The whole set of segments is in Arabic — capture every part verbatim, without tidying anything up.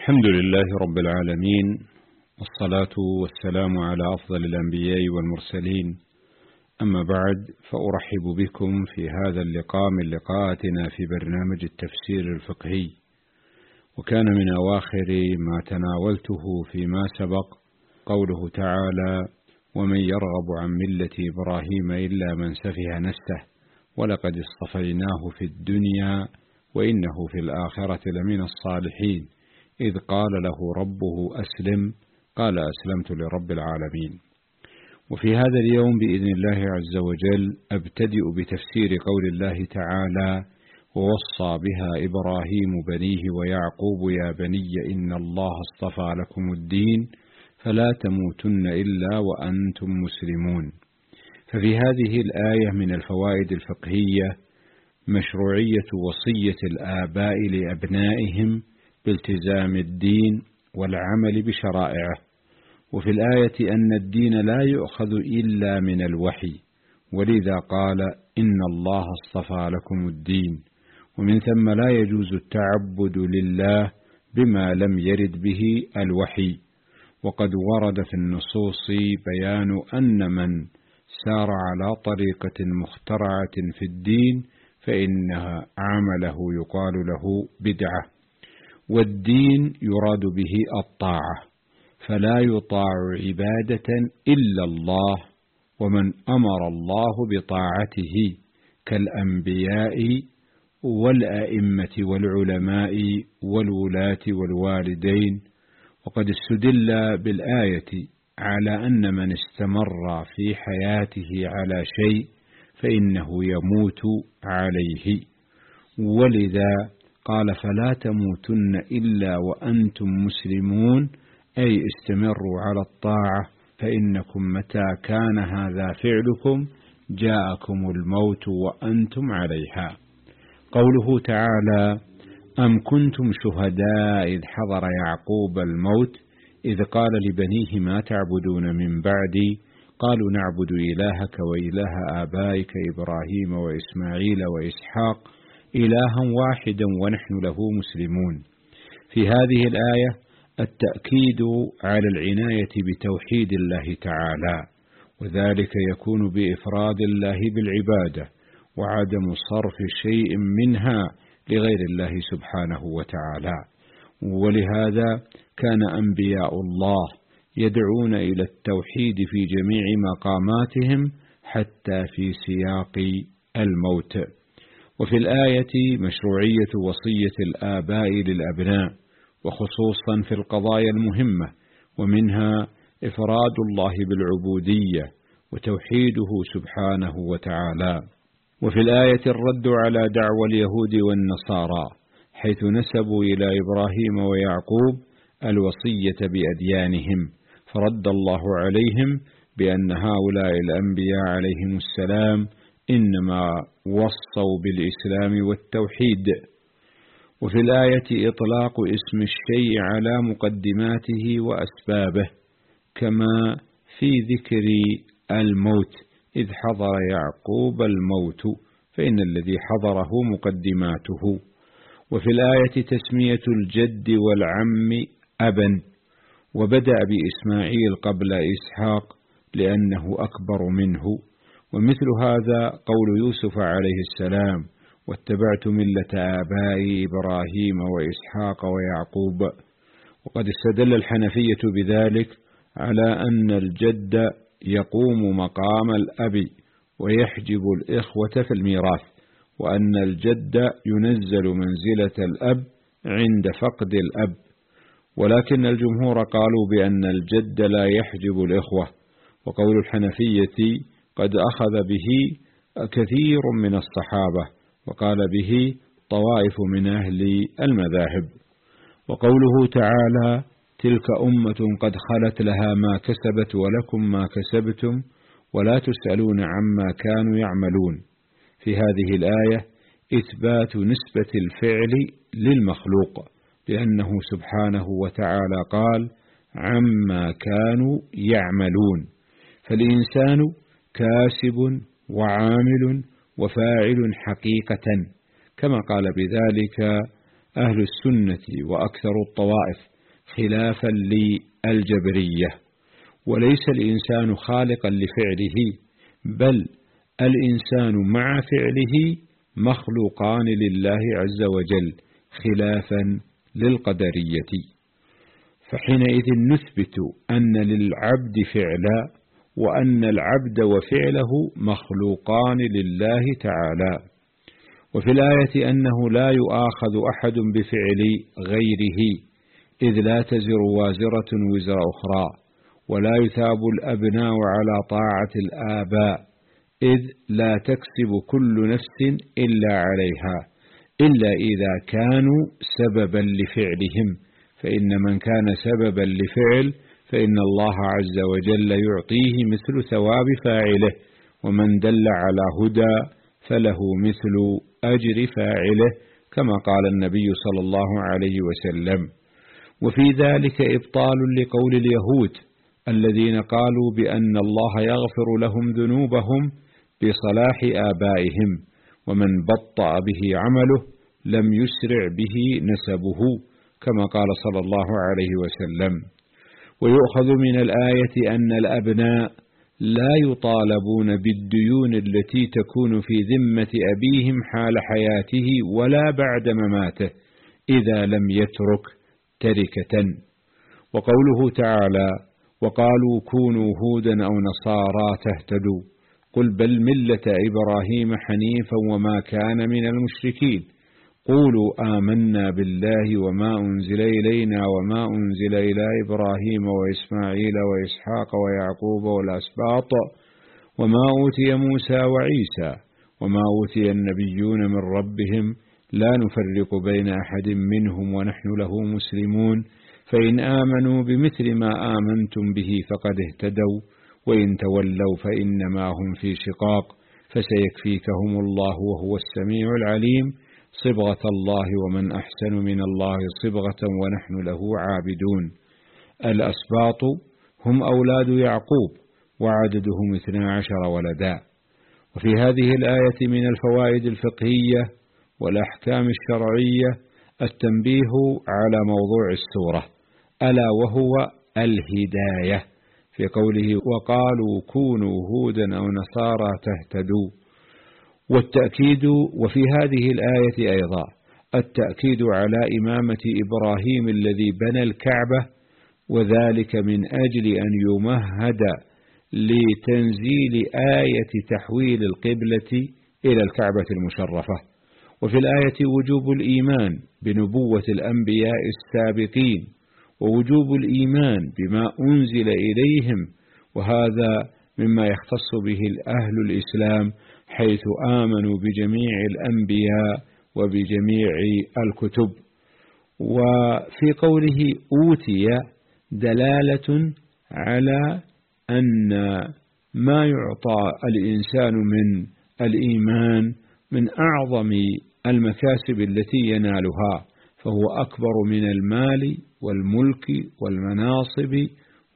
الحمد لله رب العالمين، والصلاة والسلام على أفضل الأنبياء والمرسلين. أما بعد، فأرحب بكم في هذا اللقاء من لقاءاتنا في برنامج التفسير الفقهي. وكان من أواخر ما تناولته فيما سبق قوله تعالى: ومن يرغب عن ملة إبراهيم إلا من سفه نفسه ولقد اصطفيناه في الدنيا وإنه في الآخرة لمن الصالحين إذ قال له ربه أسلم قال أسلمت لرب العالمين. وفي هذا اليوم بإذن الله عز وجل أبتدئ بتفسير قول الله تعالى: ووصى بها إبراهيم بنيه ويعقوب يا بني إن الله اصطفى لكم الدين فلا تموتن إلا وأنتم مسلمون. ففي هذه الآية من الفوائد الفقهية مشروعية وصية الآباء لأبنائهم بالتزام الدين والعمل بشرائعه. وفي الآية أن الدين لا يؤخذ إلا من الوحي، ولذا قال: إن الله اصطفى لكم الدين. ومن ثم لا يجوز التعبد لله بما لم يرد به الوحي. وقد ورد في النصوص بيان أن من سار على طريقة مخترعة في الدين فإنها عمله يقال له بدعة. والدين يراد به الطاعة، فلا يطاع عبادة إلا الله، ومن أمر الله بطاعته كالأنبياء والأئمة والعلماء والولاة والوالدين. وقد استدل بالآية على أن من استمر في حياته على شيء فإنه يموت عليه، ولذا قال: فلا تموتن إلا وأنتم مسلمون، أي استمروا على الطاعة فإنكم متى كان هذا فعلكم جاءكم الموت وأنتم عليها. قوله تعالى: أم كنتم شهداء إذ حضر يعقوب الموت إذ قال لبنيه ما تعبدون من بعدي قالوا نعبد إلهك وإله آبائك إبراهيم وإسماعيل وإسحاق إلها واحدا ونحن له مسلمون. في هذه الآية التأكيد على العناية بتوحيد الله تعالى، وذلك يكون بإفراد الله بالعبادة وعدم صرف شيء منها لغير الله سبحانه وتعالى. ولهذا كان أنبياء الله يدعون إلى التوحيد في جميع مقاماتهم حتى في سياق الموت. وفي الآية مشروعية وصية الآباء للأبناء، وخصوصا في القضايا المهمة، ومنها إفراد الله بالعبودية وتوحيده سبحانه وتعالى. وفي الآية الرد على دعوى اليهود والنصارى حيث نسبوا إلى إبراهيم ويعقوب الوصية بأديانهم، فرد الله عليهم بأن هؤلاء الأنبياء عليهم السلام إنما وصوا بالإسلام والتوحيد. وفي الآية إطلاق اسم الشيء على مقدماته وأسبابه، كما في ذكر الموت إذ حضر يعقوب الموت فإن الذي حضره مقدماته. وفي الآية تسمية الجد والعم أبا، وبدأ بإسماعيل قبل إسحاق لأنه أكبر منه. ومثل هذا قول يوسف عليه السلام: واتبعت ملة آبائي إبراهيم وإسحاق ويعقوب. وقد استدل الحنفية بذلك على أن الجد يقوم مقام الأب ويحجب الإخوة في الميراث، وأن الجد ينزل منزلة الأب عند فقد الأب. ولكن الجمهور قالوا بأن الجد لا يحجب الإخوة. وقول الحنفية قد أخذ به كثير من الصحابة، وقال به طوائف من أهل المذاهب. وقوله تعالى: تلك أمة قد خلت لها ما كسبت ولكم ما كسبتم ولا تسألون عما كانوا يعملون. في هذه الآية إثبات نسبة الفعل للمخلوق، لأنه سبحانه وتعالى قال: عما كانوا يعملون، فالإنسان كاسب وعامل وفاعل حقيقة، كما قال بذلك أهل السنة وأكثر الطوائف، خلافا للجبرية. وليس الإنسان خالقا لفعله، بل الإنسان مع فعله مخلوقان لله عز وجل خلافا للقدرية. فحينئذ نثبت أن للعبد فعلا، وأن العبد وفعله مخلوقان لله تعالى. وفي الآية أنه لا يؤاخذ أحد بفعل غيره، إذ لا تزر وازرة وزر أخرى، ولا يثاب الأبناء على طاعة الآباء، إذ لا تكسب كل نفس إلا عليها، إلا إذا كانوا سببا لفعلهم، فإن من كان سببا لفعل فإن الله عز وجل يعطيه مثل ثواب فاعله، ومن دل على هدى فله مثل أجر فاعله، كما قال النبي صلى الله عليه وسلم. وفي ذلك إبطال لقول اليهود الذين قالوا بأن الله يغفر لهم ذنوبهم بصلاح آبائهم، ومن بطأ به عمله لم يسرع به نسبه، كما قال صلى الله عليه وسلم. ويؤخذ من الآية أن الأبناء لا يطالبون بالديون التي تكون في ذمة أبيهم حال حياته ولا بعد مماته إذا لم يترك تركة. وقوله تعالى: وقالوا كونوا هودا أو نصارى تهتدوا، قل بل ملة إبراهيم حنيفا وما كان من المشركين، قولوا آمنا بالله وما أنزل إلينا وما أنزل إلى إبراهيم وإسماعيل وإسحاق ويعقوب والأسباط وما أوتي موسى وعيسى وما أوتي النبيون من ربهم لا نفرق بين أحد منهم ونحن له مسلمون، فإن آمنوا بمثل ما آمنتم به فقد اهتدوا، وإن تولوا فإنما هم في شقاق، فسيكفيكهم الله وهو السميع العليم، صبغة الله ومن أحسن من الله صبغة ونحن له عابدون. الأسباط هم أولاد يعقوب وعددهم اثنا عشر ولدا. وفي هذه الآية من الفوائد الفقهية والأحكام الشرعية التنبيه على موضوع السورة، ألا وهو الهداية، في قوله: وقالوا كونوا هودا أو نصارى تهتدوا. والتأكيد وفي هذه الآية أيضا التأكيد على إمامة إبراهيم الذي بنى الكعبة، وذلك من أجل أن يمهد لتنزيل آية تحويل القبلة إلى الكعبة المشرفة. وفي الآية وجوب الإيمان بنبوة الأنبياء السابقين، ووجوب الإيمان بما أنزل إليهم، وهذا مما يختص به أهل الإسلام حيث آمنوا بجميع الأنبياء وبجميع الكتب. وفي قوله أوتي دلالة على أن ما يعطى الإنسان من الإيمان من أعظم المكاسب التي ينالها، فهو أكبر من المال والملك والمناصب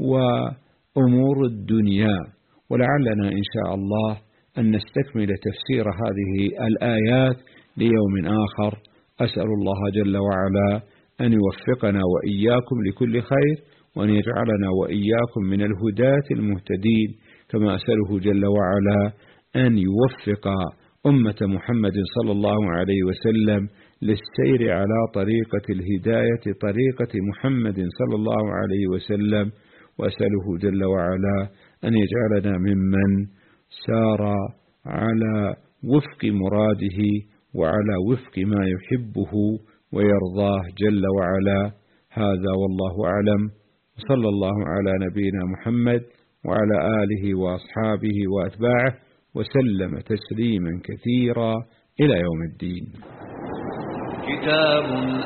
وأمور الدنيا. ولعلنا إن شاء الله أن نستكمل تفسير هذه الآيات ليوم آخر. أسأل الله جل وعلا أن يوفقنا وإياكم لكل خير، وأن يجعلنا وإياكم من الهداة المهتدين، كما أسأله جل وعلا أن يوفق أمة محمد صلى الله عليه وسلم للسير على طريقة الهداية، طريقة محمد صلى الله عليه وسلم. وأسأله جل وعلا أن يجعلنا ممن سار على وفق مراده وعلى وفق ما يحبه ويرضاه جل وعلا. هذا والله أعلم، صلى الله على نبينا محمد وعلى آله وأصحابه وأتباعه وسلم تسليما كثيرا إلى يوم الدين. كتاب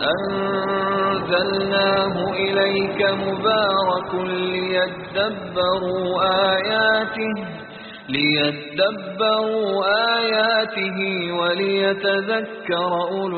أنزلناه إليك مبارك ليدبروا آياته ليدبروا آياته وليتذكر أولو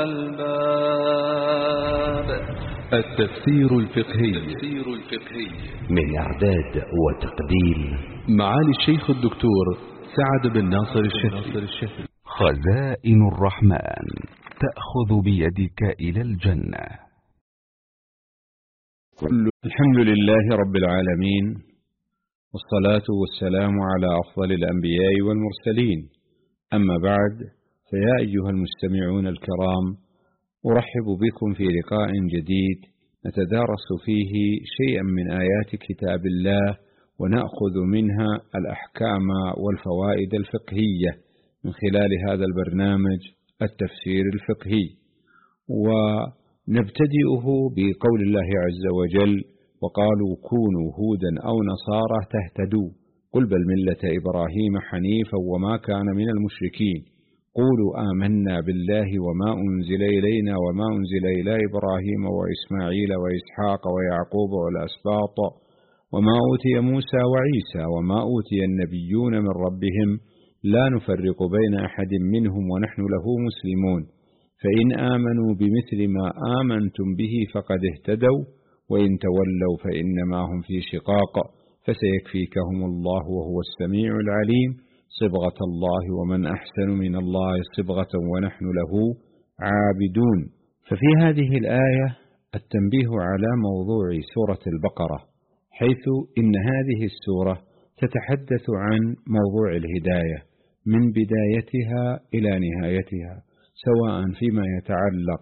الألباب. التفسير الفقهي من إعداد وتقديم معالي الشيخ الدكتور سعد بن ناصر الشافعي. خزائن الرحمن تأخذ بيدك إلى الجنة. كل الحمد لله رب العالمين، والصلاة والسلام على أفضل الأنبياء والمرسلين. أما بعد، فيا أيها المستمعون الكرام، أرحب بكم في لقاء جديد نتدارس فيه شيئا من آيات كتاب الله، ونأخذ منها الأحكام والفوائد الفقهية من خلال هذا البرنامج التفسير الفقهي. ونبتدئه بقول الله عز وجل: وقالوا كونوا هودا أو نصارى تهتدوا قل بل ملة إبراهيم حنيفا وما كان من المشركين قولوا آمنا بالله وما أنزل إلينا وما أنزل إلى إبراهيم وإسماعيل وإسحاق ويعقوب والأسباط وما أوتي موسى وعيسى وما أوتي النبيون من ربهم لا نفرق بين أحد منهم ونحن له مسلمون فإن آمنوا بمثل ما آمنتم به فقد اهتدوا وإن تولوا فإنما هم في شقاق فسيكفيكهم الله وهو السميع العليم صبغة الله ومن أحسن من الله صبغة ونحن له عابدون. ففي هذه الآية التنبيه على موضوع سورة البقرة، حيث إن هذه السورة تتحدث عن موضوع الهداية من بدايتها إلى نهايتها، سواء فيما يتعلق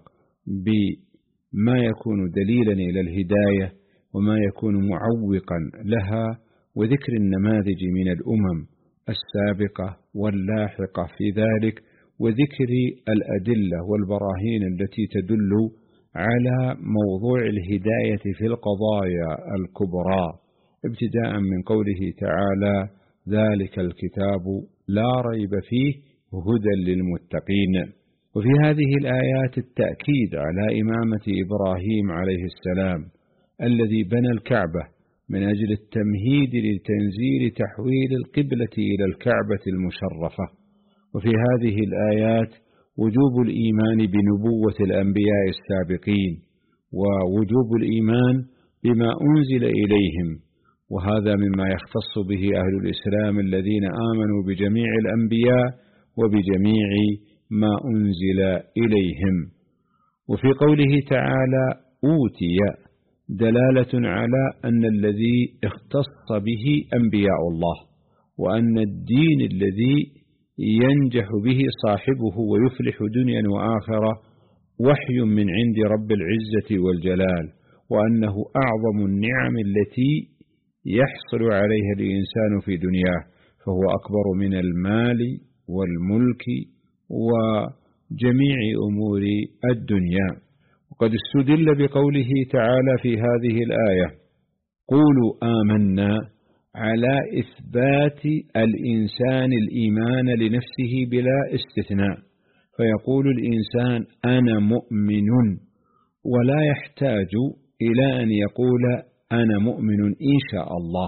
بما يكون دليلا إلى الهداية وما يكون معوقا لها، وذكر النماذج من الأمم السابقة واللاحقة في ذلك، وذكر الأدلة والبراهين التي تدل على موضوع الهداية في القضايا الكبرى، ابتداء من قوله تعالى: ذلك الكتاب لا ريب فيه هدى للمتقين. وفي هذه الآيات التأكيد على إمامة إبراهيم عليه السلام الذي بنى الكعبة من أجل التمهيد لتنزيل تحويل القبلة إلى الكعبة المشرفة. وفي هذه الآيات وجوب الإيمان بنبوة الأنبياء السابقين، ووجوب الإيمان بما أنزل إليهم، وهذا مما يختص به أهل الإسلام الذين آمنوا بجميع الأنبياء وبجميع ما أنزل إليهم. وفي قوله تعالى أوتي دلالة على أن الذي اختص به أنبياء الله، وأن الدين الذي ينجح به صاحبه ويفلح دنيا وآخرة وحي من عند رب العزة والجلال، وأنه أعظم النعم التي يحصل عليها الإنسان في دنياه، فهو أكبر من المال والملك وجميع أمور الدنيا. وقد استدل بقوله تعالى في هذه الآية: قولوا آمنا على إثبات الإنسان الإيمان لنفسه بلا استثناء، فيقول الإنسان أنا مؤمن ولا يحتاج إلى أن يقول أنا مؤمن إن شاء الله.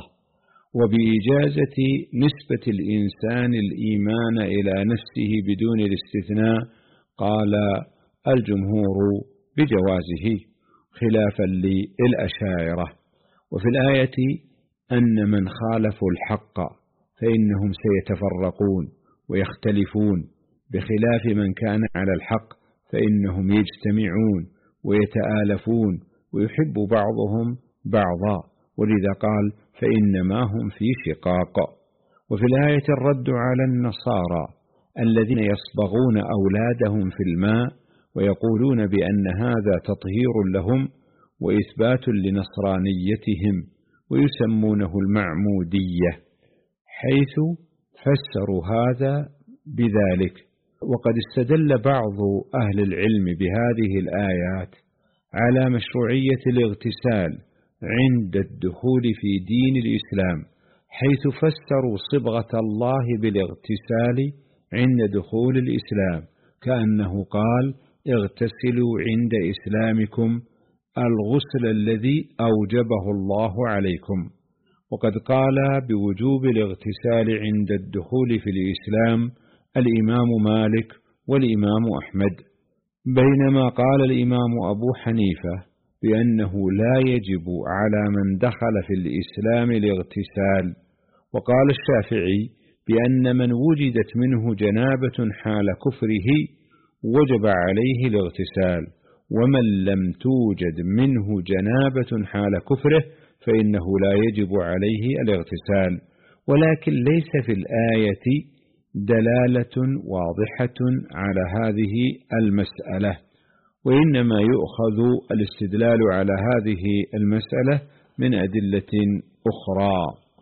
وبإجازة نسبة الإنسان الإيمان إلى نفسه بدون الاستثناء قال الجمهور بجوازه خلافا للأشاعرة. وفي الآية أن من خالفوا الحق فإنهم سيتفرقون ويختلفون، بخلاف من كان على الحق فإنهم يجتمعون ويتآلفون ويحب بعضهم بعضا، ولذا قال فإنما هم في شقاق. وفي الآية الرد على النصارى الذين يصبغون أولادهم في الماء ويقولون بأن هذا تطهير لهم وإثبات لنصرانيتهم، ويسمونه المعمودية، حيث فسروا هذا بذلك. وقد استدل بعض أهل العلم بهذه الآيات على مشروعية الاغتسال عند الدخول في دين الإسلام، حيث فسروا صبغة الله بالاغتسال عند دخول الإسلام، كأنه قال اغتسلوا عند إسلامكم الغسل الذي أوجبه الله عليكم. وقد قال بوجوب الاغتسال عند الدخول في الإسلام الإمام مالك والإمام أحمد، بينما قال الإمام أبو حنيفة بأنه لا يجب على من دخل في الإسلام الاغتسال. وقال الشافعي بأن من وجدت منه جنابة حال كفره وجب عليه الاغتسال. ومن لم توجد منه جنابة حال كفره فإنه لا يجب عليه الاغتسال. ولكن ليس في الآية دلالة واضحة على هذه المسألة، وإنما يؤخذ الاستدلال على هذه المسألة من أدلة أخرى.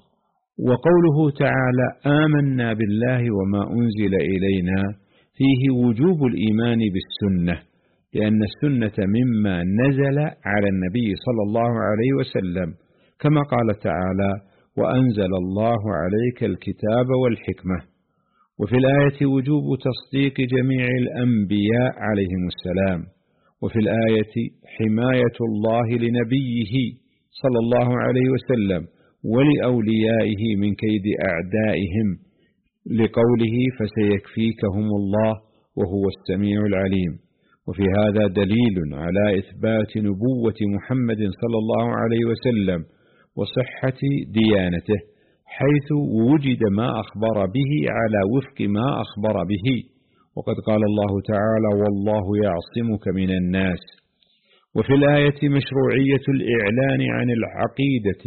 وقوله تعالى آمنا بالله وما أنزل إلينا فيه وجوب الإيمان بالسنة، لأن السنة مما نزل على النبي صلى الله عليه وسلم، كما قال تعالى وأنزل الله عليك الكتاب والحكمة. وفي الآية وجوب تصديق جميع الأنبياء عليهم السلام. وفي الآية حماية الله لنبيه صلى الله عليه وسلم ولأوليائه من كيد أعدائهم، لقوله فسيكفيكهم الله وهو السميع العليم. وفي هذا دليل على إثبات نبوة محمد صلى الله عليه وسلم وصحة ديانته، حيث وجد ما أخبر به على وفق ما أخبر به. وقد قال الله تعالى والله يعصمك من الناس. وفي الآية مشروعية الإعلان عن العقيدة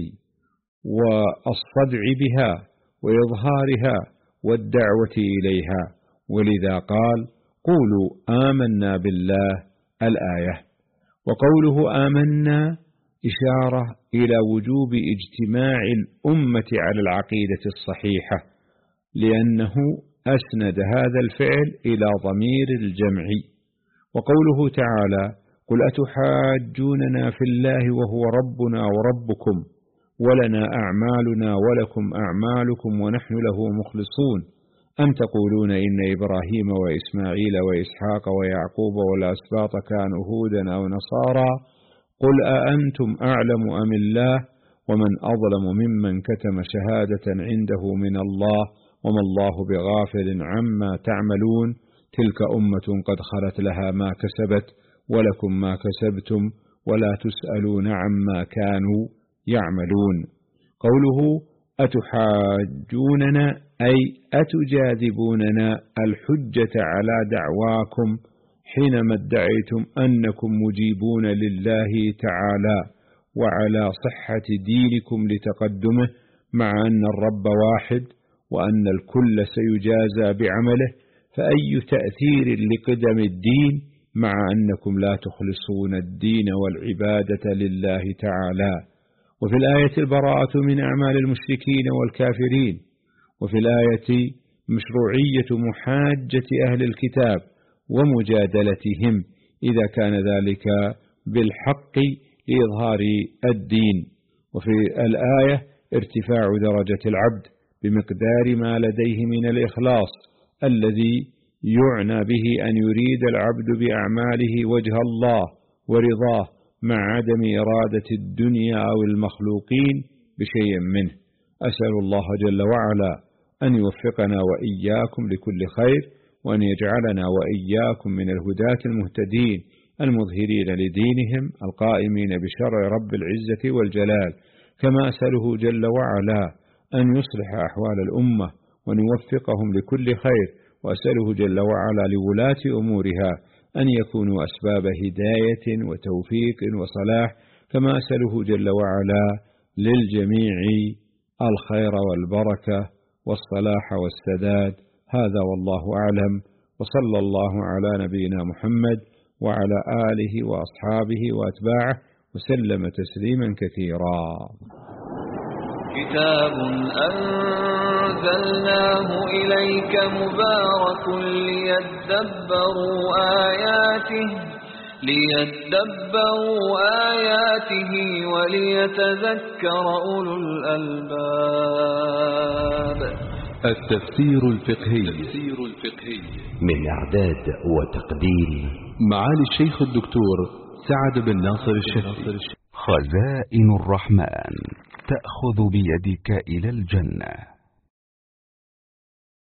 والصدع بها وإظهارها والدعوة إليها، ولذا قال قولوا آمنا بالله الآية. وقوله آمنا إشارة إلى وجوب اجتماع الأمة على العقيدة الصحيحة، لأنه أسند هذا الفعل إلى ضمير الجمع. وقوله تعالى قل أتحاجوننا في الله وهو ربنا وربكم ولنا أعمالنا ولكم أعمالكم ونحن له مخلصون أم تقولون إن إبراهيم وإسماعيل وإسحاق ويعقوب والأسباط كانوا هودا أو نصارى قل أأنتم أعلم أم الله ومن أظلم ممن كتم شهادة عنده من الله وما الله بغافل عما تعملون تلك أمة قد خلت لها ما كسبت ولكم ما كسبتم ولا تسألون عما كانوا يعملون. قوله أتحاجوننا أي أتجاذبوننا الحجة على دعواكم حينما ادعيتم أنكم مجيبون لله تعالى وعلى صحة دينكم لتقدمه، مع أن الرب واحد وأن الكل سيجازى بعمله، فأي تأثير لقدم الدين مع أنكم لا تخلصون الدين والعبادة لله تعالى. وفي الآية البراءة من أعمال المشركين والكافرين. وفي الآية مشروعية محاجة أهل الكتاب ومجادلتهم إذا كان ذلك بالحق لإظهار الدين. وفي الآية ارتفاع درجة العبد بمقدار ما لديه من الإخلاص الذي يعنى به أن يريد العبد بأعماله وجه الله ورضاه مع عدم إرادة الدنيا أو المخلوقين بشيء منه. أسأل الله جل وعلا أن يوفقنا وإياكم لكل خير، وأن يجعلنا وإياكم من الهداة المهتدين المظهرين لدينهم القائمين بشرع رب العزة والجلال. كما أسأله جل وعلا أن يصلح أحوال الأمة وأن يوفقهم لكل خير، وأسأله جل وعلا لولاة أمورها أن يكونوا أسباب هداية وتوفيق وصلاح، كما أسأله جل وعلا للجميع الخير والبركة والصلاح والسداد. هذا والله أعلم، وصلى الله على نبينا محمد وعلى آله وأصحابه وأتباعه وسلم تسليما كثيرا. كتاب أنزلناه إليك مبارك ليدبروا آياته ليدبروا آياته وليتذكر أولو الألباب. التفسير الفقهي من إعداد وتقديم معالي الشيخ الدكتور سعد بن ناصر الشهري. خزائن الرحمن تأخذ بيدك إلى الجنة.